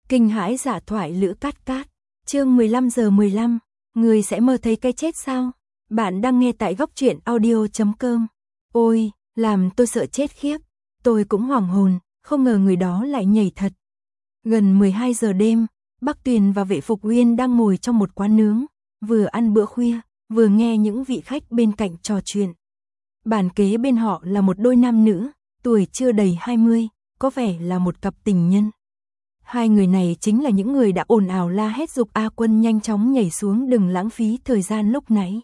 Kinh hãi dạ thoại Lữ Cát Cát. Chương 15 giờ 15. Người sẽ mơ thấy cái chết sao? Bạn đang nghe tại góc truyện audio.com. Ôi, làm tôi sợ chết khiếp. Tôi cũng hoảng hồn, không ngờ người đó lại nhảy thật. Gần 12 giờ đêm, Bắc Tuyền và Vệ Phục Uyên đang ngồi trong một quán nướng, vừa ăn bữa khuya, vừa nghe những vị khách bên cạnh trò chuyện. Bàn kế bên họ là một đôi nam nữ, tuổi chưa đầy 20, có vẻ là một cặp tình nhân. Hai người này chính là những người đã ồn ào la hét giục A Quân nhanh chóng nhảy xuống, đừng lãng phí thời gian lúc nãy.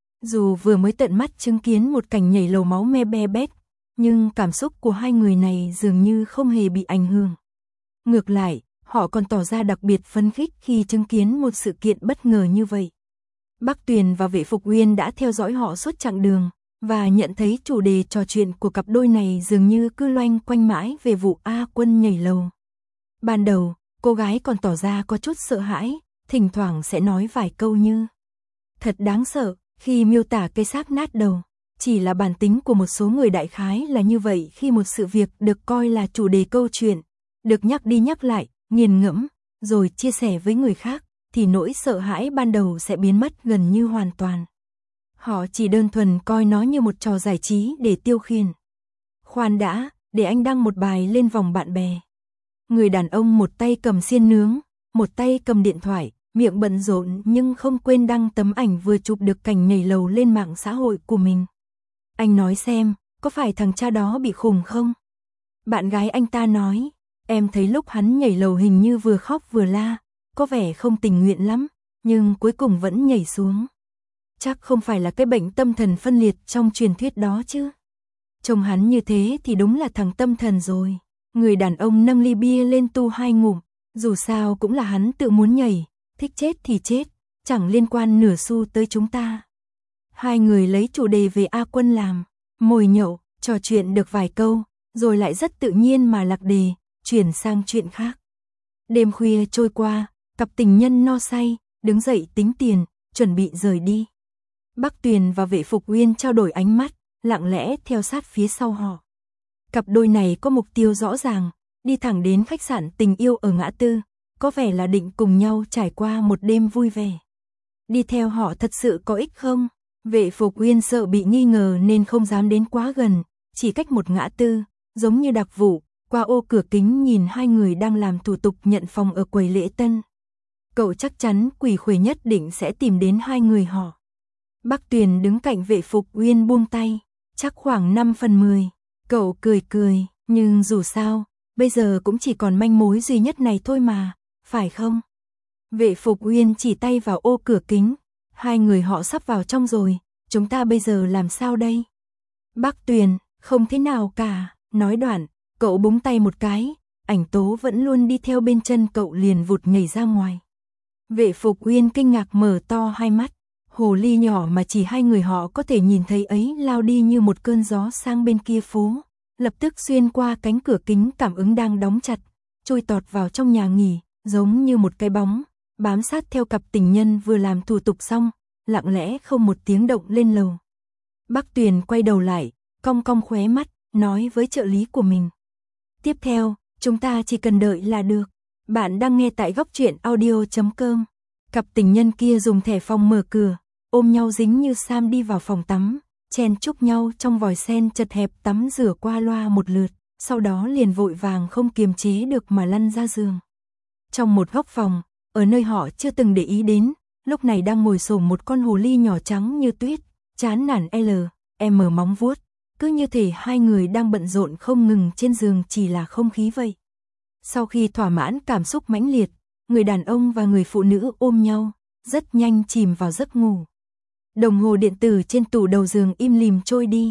Dù vừa mới tận mắt chứng kiến một cảnh nhảy lầu máu me be bét, nhưng cảm xúc của hai người này dường như không hề bị ảnh hưởng. Ngược lại, họ còn tỏ ra đặc biệt phấn khích khi chứng kiến một sự kiện bất ngờ như vậy. Bắc Tuyền và Vệ Phục Uyên đã theo dõi họ suốt chặng đường, và nhận thấy chủ đề trò chuyện của cặp đôi này dường như cứ loanh quanh mãi về vụ A Quân nhảy lầu. Ban đầu, cô gái còn tỏ ra có chút sợ hãi, thỉnh thoảng sẽ nói vài câu như: thật đáng sợ, khi miêu tả cái xác nát đầu. Chỉ là bản tính của một số người đại khái là như vậy, khi một sự việc được coi là chủ đề câu chuyện, được nhắc đi nhắc lại, nghiền ngẫm, rồi chia sẻ với người khác, thì nỗi sợ hãi ban đầu sẽ biến mất gần như hoàn toàn. Họ chỉ đơn thuần coi nó như một trò giải trí để tiêu khiển. Khoan đã, để anh đăng một bài lên vòng bạn bè. Người đàn ông một tay cầm xiên nướng, một tay cầm điện thoại, miệng bận rộn nhưng không quên đăng tấm ảnh vừa chụp được cảnh nhảy lầu lên mạng xã hội của mình. Anh nói xem, có phải thằng cha đó bị khùng không? Bạn gái anh ta nói, em thấy lúc hắn nhảy lầu hình như vừa khóc vừa la, có vẻ không tình nguyện lắm, nhưng cuối cùng vẫn nhảy xuống. Chắc không phải là cái bệnh tâm thần phân liệt trong truyền thuyết đó chứ. Trông hắn như thế thì đúng là thằng tâm thần rồi. Người đàn ông nâng ly bia lên tu 2 ngụm, dù sao cũng là hắn tự muốn nhảy, thích chết thì chết, chẳng liên quan nửa xu tới chúng ta. Hai người lấy chủ đề về A Quân làm mồi nhậu, trò chuyện được vài câu, rồi lại rất tự nhiên mà lạc đề, chuyển sang chuyện khác. Đêm khuya trôi qua, cặp tình nhân no say, đứng dậy tính tiền, chuẩn bị rời đi. Bắc Tuyền và Vệ Phục Uyên trao đổi ánh mắt, lặng lẽ theo sát phía sau họ. Cặp đôi này có mục tiêu rõ ràng, đi thẳng đến khách sạn tình yêu ở ngã tư, có vẻ là định cùng nhau trải qua một đêm vui vẻ. Đi theo họ thật sự có ích không? Vệ Phục Uyên sợ bị nghi ngờ nên không dám đến quá gần, chỉ cách một ngã tư, giống như đặc vụ, qua ô cửa kính nhìn hai người đang làm thủ tục nhận phòng ở quầy lễ tân. Cậu chắc chắn quỷ khuê nhất định sẽ tìm đến hai người họ. Bắc Tuyền đứng cạnh Vệ Phục Uyên buông tay, chắc khoảng 5/10. Cậu cười cười, nhưng dù sao, bây giờ cũng chỉ còn manh mối duy nhất này thôi mà, phải không? Vệ Phục Uyên chỉ tay vào ô cửa kính, hai người họ sắp vào trong rồi, chúng ta bây giờ làm sao đây? Bắc Tuyền, không thế nào cả, nói đoạn, cậu búng tay một cái, ảnh tố vẫn luôn đi theo bên chân cậu liền vụt nhảy ra ngoài. Vệ Phục Uyên kinh ngạc mở to hai mắt, hồ ly nhỏ mà chỉ hai người họ có thể nhìn thấy ấy lao đi như một cơn gió sang bên kia phố, lập tức xuyên qua cánh cửa kính cảm ứng đang đóng chặt, trôi tọt vào trong nhà nghỉ, giống như một cái bóng, bám sát theo cặp tình nhân vừa làm thủ tục xong, lặng lẽ không một tiếng động lên lầu. Bắc Tuyền quay đầu lại, cong cong khóe mắt, nói với trợ lý của mình. Tiếp theo, chúng ta chỉ cần đợi là được. Bạn đang nghe tại góc truyện audio.com. Cặp tình nhân kia dùng thẻ phòng mở cửa, ôm nhau dính như Sam đi vào phòng tắm, chen chúc nhau trong vòi sen chật hẹp tắm rửa qua loa một lượt, sau đó liền vội vàng không kiềm chế được mà lăn ra giường. Trong một góc phòng, ở nơi họ chưa từng để ý đến, lúc này đang ngồi xổm một con hồ ly nhỏ trắng như tuyết, chán nản M móng vuốt, cứ như thể hai người đang bận rộn không ngừng trên giường chỉ là không khí vậy. Sau khi thỏa mãn cảm xúc mãnh liệt, người đàn ông và người phụ nữ ôm nhau, rất nhanh chìm vào giấc ngủ. Đồng hồ điện tử trên tủ đầu giường im lìm trôi đi.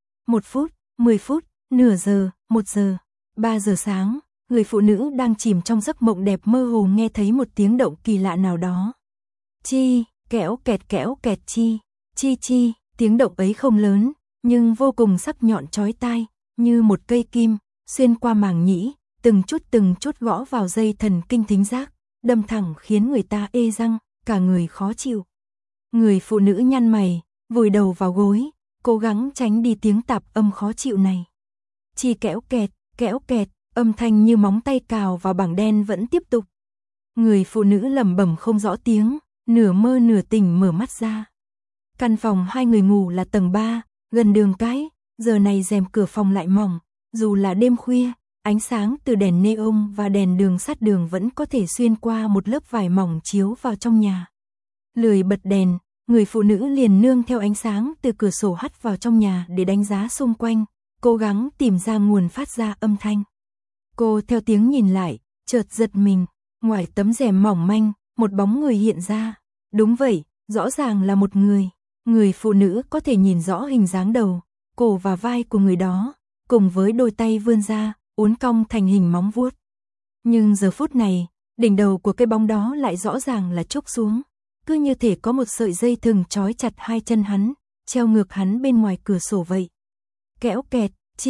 1 phút, 10 phút, nửa giờ, 1 giờ, 3 giờ sáng, người phụ nữ đang chìm trong giấc mộng đẹp mơ hồ nghe thấy một tiếng động kỳ lạ nào đó. Chi, kéo kẹt chi, chi chi, tiếng động ấy không lớn, nhưng vô cùng sắc nhọn chói tai, như một cây kim, xuyên qua màng nhĩ, từng chút gõ vào dây thần kinh thính giác, đâm thẳng khiến người ta ê răng, cả người khó chịu. Người phụ nữ nhăn mày, vùi đầu vào gối, cố gắng tránh đi tiếng tạp âm khó chịu này. Chi kéo kẹt, âm thanh như móng tay cào vào bảng đen vẫn tiếp tục, Người phụ nữ lẩm bẩm không rõ tiếng, nửa mơ nửa tỉnh mở mắt ra. Căn phòng hai người ngủ là tầng 3, gần đường cái, giờ này rèm cửa phòng lại mỏng, dù là đêm khuya, ánh sáng từ đèn neon và đèn đường sát đường vẫn có thể xuyên qua một lớp vải mỏng chiếu vào trong nhà. Lười bật đèn, người phụ nữ liền nương theo ánh sáng từ cửa sổ hắt vào trong nhà để đánh giá xung quanh, cố gắng tìm ra nguồn phát ra âm thanh. Cô theo tiếng nhìn lại, chợt giật mình, ngoài tấm rèm mỏng manh, một bóng người hiện ra. Đúng vậy, rõ ràng là một người. Người phụ nữ có thể nhìn rõ hình dáng đầu, cổ và vai của người đó, cùng với đôi tay vươn ra, uốn cong thành hình móng vuốt. Nhưng giờ phút này, đỉnh đầu của cái bóng đó lại rõ ràng là chúc xuống, cứ như thể có một sợi dây thừng trói chặt hai chân hắn, treo ngược hắn bên ngoài cửa sổ vậy. Kéo kẹt,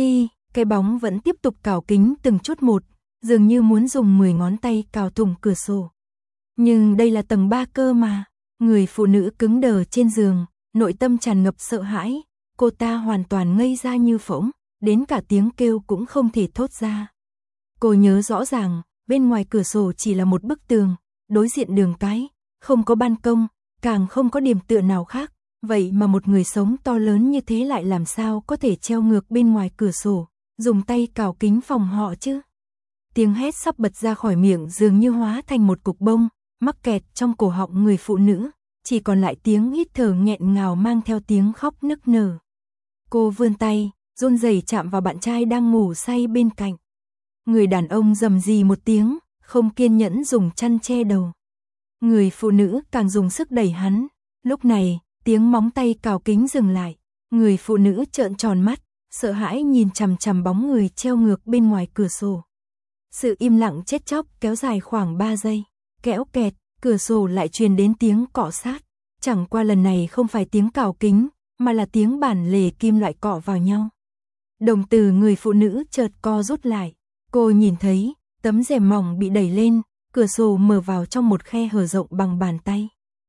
cái bóng vẫn tiếp tục cào kính từng chút một, dường như muốn dùng 10 ngón tay cào thủng cửa sổ. Nhưng đây là tầng 3 cơ mà. Người phụ nữ cứng đờ trên giường, nội tâm tràn ngập sợ hãi, cô ta hoàn toàn ngây ra như phỗng, đến cả tiếng kêu cũng không thể thốt ra. Cô nhớ rõ ràng, bên ngoài cửa sổ chỉ là một bức tường, đối diện đường cái, không có ban công, càng không có điểm tựa nào khác, vậy mà một người sống to lớn như thế lại làm sao có thể treo ngược bên ngoài cửa sổ, dùng tay cào kính phòng họ chứ. Tiếng hét sắp bật ra khỏi miệng dường như hóa thành một cục bông, mắc kẹt trong cổ họng người phụ nữ, chỉ còn lại tiếng hít thở nghẹn ngào mang theo tiếng khóc nức nở. Cô vươn tay, run rẩy chạm vào bạn trai đang ngủ say bên cạnh. Người đàn ông rầm rì một tiếng, không kiên nhẫn dùng chăn che đầu. Người phụ nữ càng dùng sức đẩy hắn. Lúc này, tiếng móng tay cào kính dừng lại. Người phụ nữ trợn tròn mắt, sợ hãi nhìn chằm chằm bóng người treo ngược bên ngoài cửa sổ. Sự im lặng chết chóc kéo dài khoảng 3 giây. Kéo kẹt, cửa sổ lại truyền đến tiếng cọ sát. Chẳng qua lần này không phải tiếng cào kính, mà là tiếng bản lề kim loại cọ vào nhau. Đồng tử người phụ nữ chợt co rút lại. Cô nhìn thấy, tấm rèm mỏng bị đẩy lên, cửa sổ mở vào trong một khe hở rộng bằng bàn tay.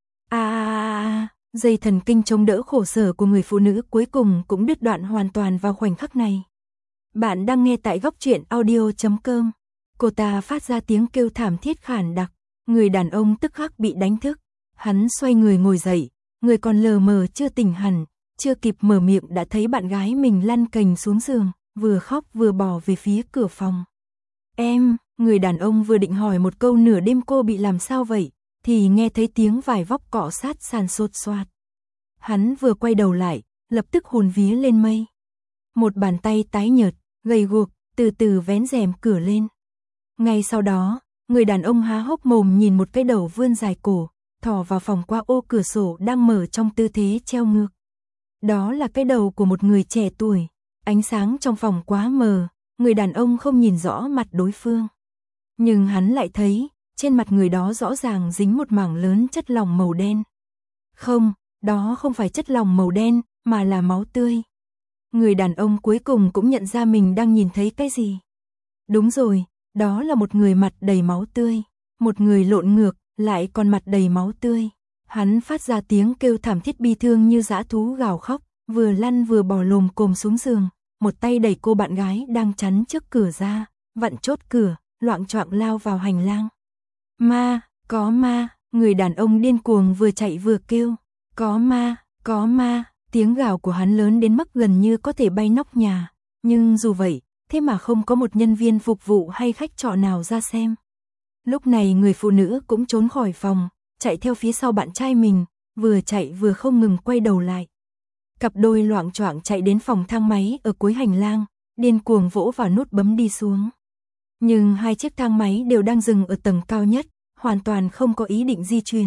Dây thần kinh chống đỡ khổ sở của người phụ nữ cuối cùng cũng đứt đoạn hoàn toàn vào khoảnh khắc này. Bạn đang nghe tại Góc Truyện Audio.com. Cô ta phát ra tiếng kêu thảm thiết khản đặc. Người đàn ông tức khắc bị đánh thức. Hắn xoay người ngồi dậy, người còn lờ mờ chưa tỉnh hẳn, chưa kịp mở miệng đã thấy bạn gái mình lăn cành xuống giường, vừa khóc vừa bò về phía cửa phòng. Em, người đàn ông vừa định hỏi một câu nửa đêm cô bị làm sao vậy, thì nghe thấy tiếng vải vóc cọ sát sàn sột soạt. Hắn vừa quay đầu lại, lập tức hồn vía lên mây. Một bàn tay tái nhợt, gầy guộc, từ từ vén rèm cửa lên. Ngay sau đó, người đàn ông há hốc mồm nhìn một cái đầu vươn dài cổ, thò vào phòng qua ô cửa sổ đang mở trong tư thế treo ngược. Đó là cái đầu của một người trẻ tuổi. Ánh sáng trong phòng quá mờ, người đàn ông không nhìn rõ mặt đối phương. Nhưng hắn lại thấy, trên mặt người đó rõ ràng dính một mảng lớn chất lỏng màu đen. Không, đó không phải chất lỏng màu đen, mà là máu tươi. Người đàn ông cuối cùng cũng nhận ra mình đang nhìn thấy cái gì. Đúng rồi, đó là một người mặt đầy máu tươi. Một người lộn ngược, lại còn mặt đầy máu tươi. Hắn phát ra tiếng kêu thảm thiết bi thương như dã thú gào khóc, vừa lăn vừa bò lồm cồm xuống giường, một tay đẩy cô bạn gái đang chắn trước cửa ra, vặn chốt cửa, loạng choạng lao vào hành lang. Ma, có ma, người đàn ông điên cuồng vừa chạy vừa kêu, có ma, tiếng gào của hắn lớn đến mức gần như có thể bay nóc nhà, nhưng dù vậy, thế mà không có một nhân viên phục vụ hay khách trọ nào ra xem. Lúc này người phụ nữ cũng trốn khỏi phòng, chạy theo phía sau bạn trai mình, vừa chạy vừa không ngừng quay đầu lại. Cặp đôi loạng choạng chạy đến phòng thang máy ở cuối hành lang, điên cuồng vỗ vào nút bấm đi xuống. Nhưng hai chiếc thang máy đều đang dừng ở tầng cao nhất, hoàn toàn không có ý định di chuyển.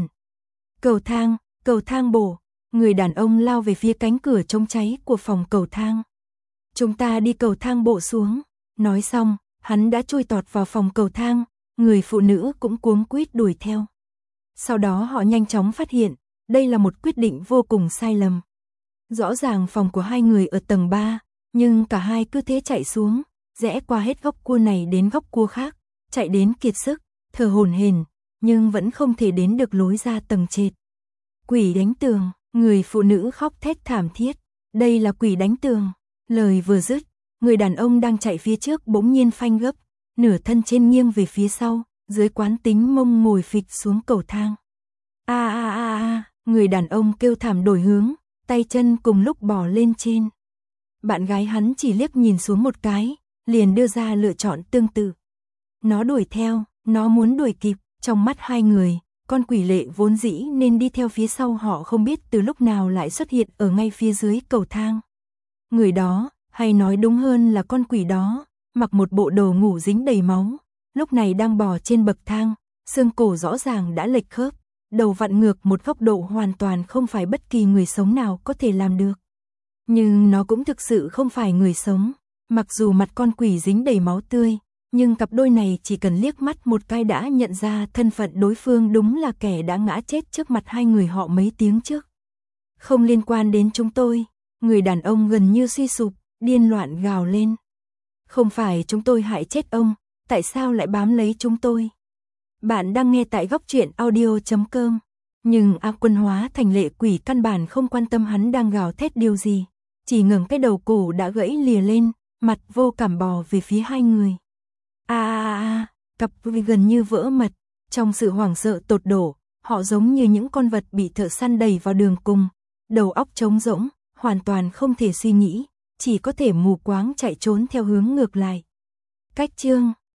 Cầu thang bộ, người đàn ông lao về phía cánh cửa trống cháy của phòng cầu thang. Chúng ta đi cầu thang bộ xuống. Nói xong, hắn đã chui tọt vào phòng cầu thang, người phụ nữ cũng cuống quýt đuổi theo. Sau đó họ nhanh chóng phát hiện, đây là một quyết định vô cùng sai lầm. Rõ ràng phòng của hai người ở tầng 3, nhưng cả hai cứ thế chạy xuống, rẽ qua hết góc cua này đến góc cua khác, chạy đến kiệt sức, thở hổn hển, nhưng vẫn không thể đến được lối ra tầng trệt. Quỷ đánh tường, người phụ nữ khóc thét thảm thiết, đây là quỷ đánh tường. Lời vừa dứt, người đàn ông đang chạy phía trước bỗng nhiên phanh gấp, nửa thân trên nghiêng về phía sau, dưới quán tính mông ngồi phịch xuống cầu thang. Người đàn ông kêu thảm đổi hướng, tay chân cùng lúc bò lên trên. Bạn gái hắn chỉ liếc nhìn xuống một cái, liền đưa ra lựa chọn tương tự. Nó đuổi theo, nó muốn đuổi kịp, trong mắt hai người, con quỷ lệ vốn dĩ nên đi theo phía sau họ không biết từ lúc nào lại xuất hiện ở ngay phía dưới cầu thang. Người đó, hay nói đúng hơn là con quỷ đó, mặc một bộ đồ ngủ dính đầy máu, lúc này đang bò trên bậc thang, xương cổ rõ ràng đã lệch khớp, đầu vặn ngược một góc độ hoàn toàn không phải bất kỳ người sống nào có thể làm được. Nhưng nó cũng thực sự không phải người sống, mặc dù mặt con quỷ dính đầy máu tươi, nhưng cặp đôi này chỉ cần liếc mắt một cái đã nhận ra thân phận đối phương đúng là kẻ đã ngã chết trước mặt hai người họ mấy tiếng trước. Không liên quan đến chúng tôi, người đàn ông gần như suy sụp, điên loạn gào lên. Không phải chúng tôi hại chết ông, tại sao lại bám lấy chúng tôi? Bạn đang nghe tại góc truyện audio.com. Nhưng A Quân hóa thành lệ quỷ căn bản không quan tâm hắn đang gào thét điều gì, chỉ ngẩng cái đầu cổ đã gãy lìa lên, mặt vô cảm bò về phía hai người. Cặp đôi gần như vỡ mật, trong sự hoảng sợ tột độ, họ giống như những con vật bị thợ săn đẩy vào đường cùng, đầu óc trống rỗng, hoàn toàn không thể suy nghĩ, chỉ có thể mù quáng chạy trốn theo hướng ngược lại. Cách chương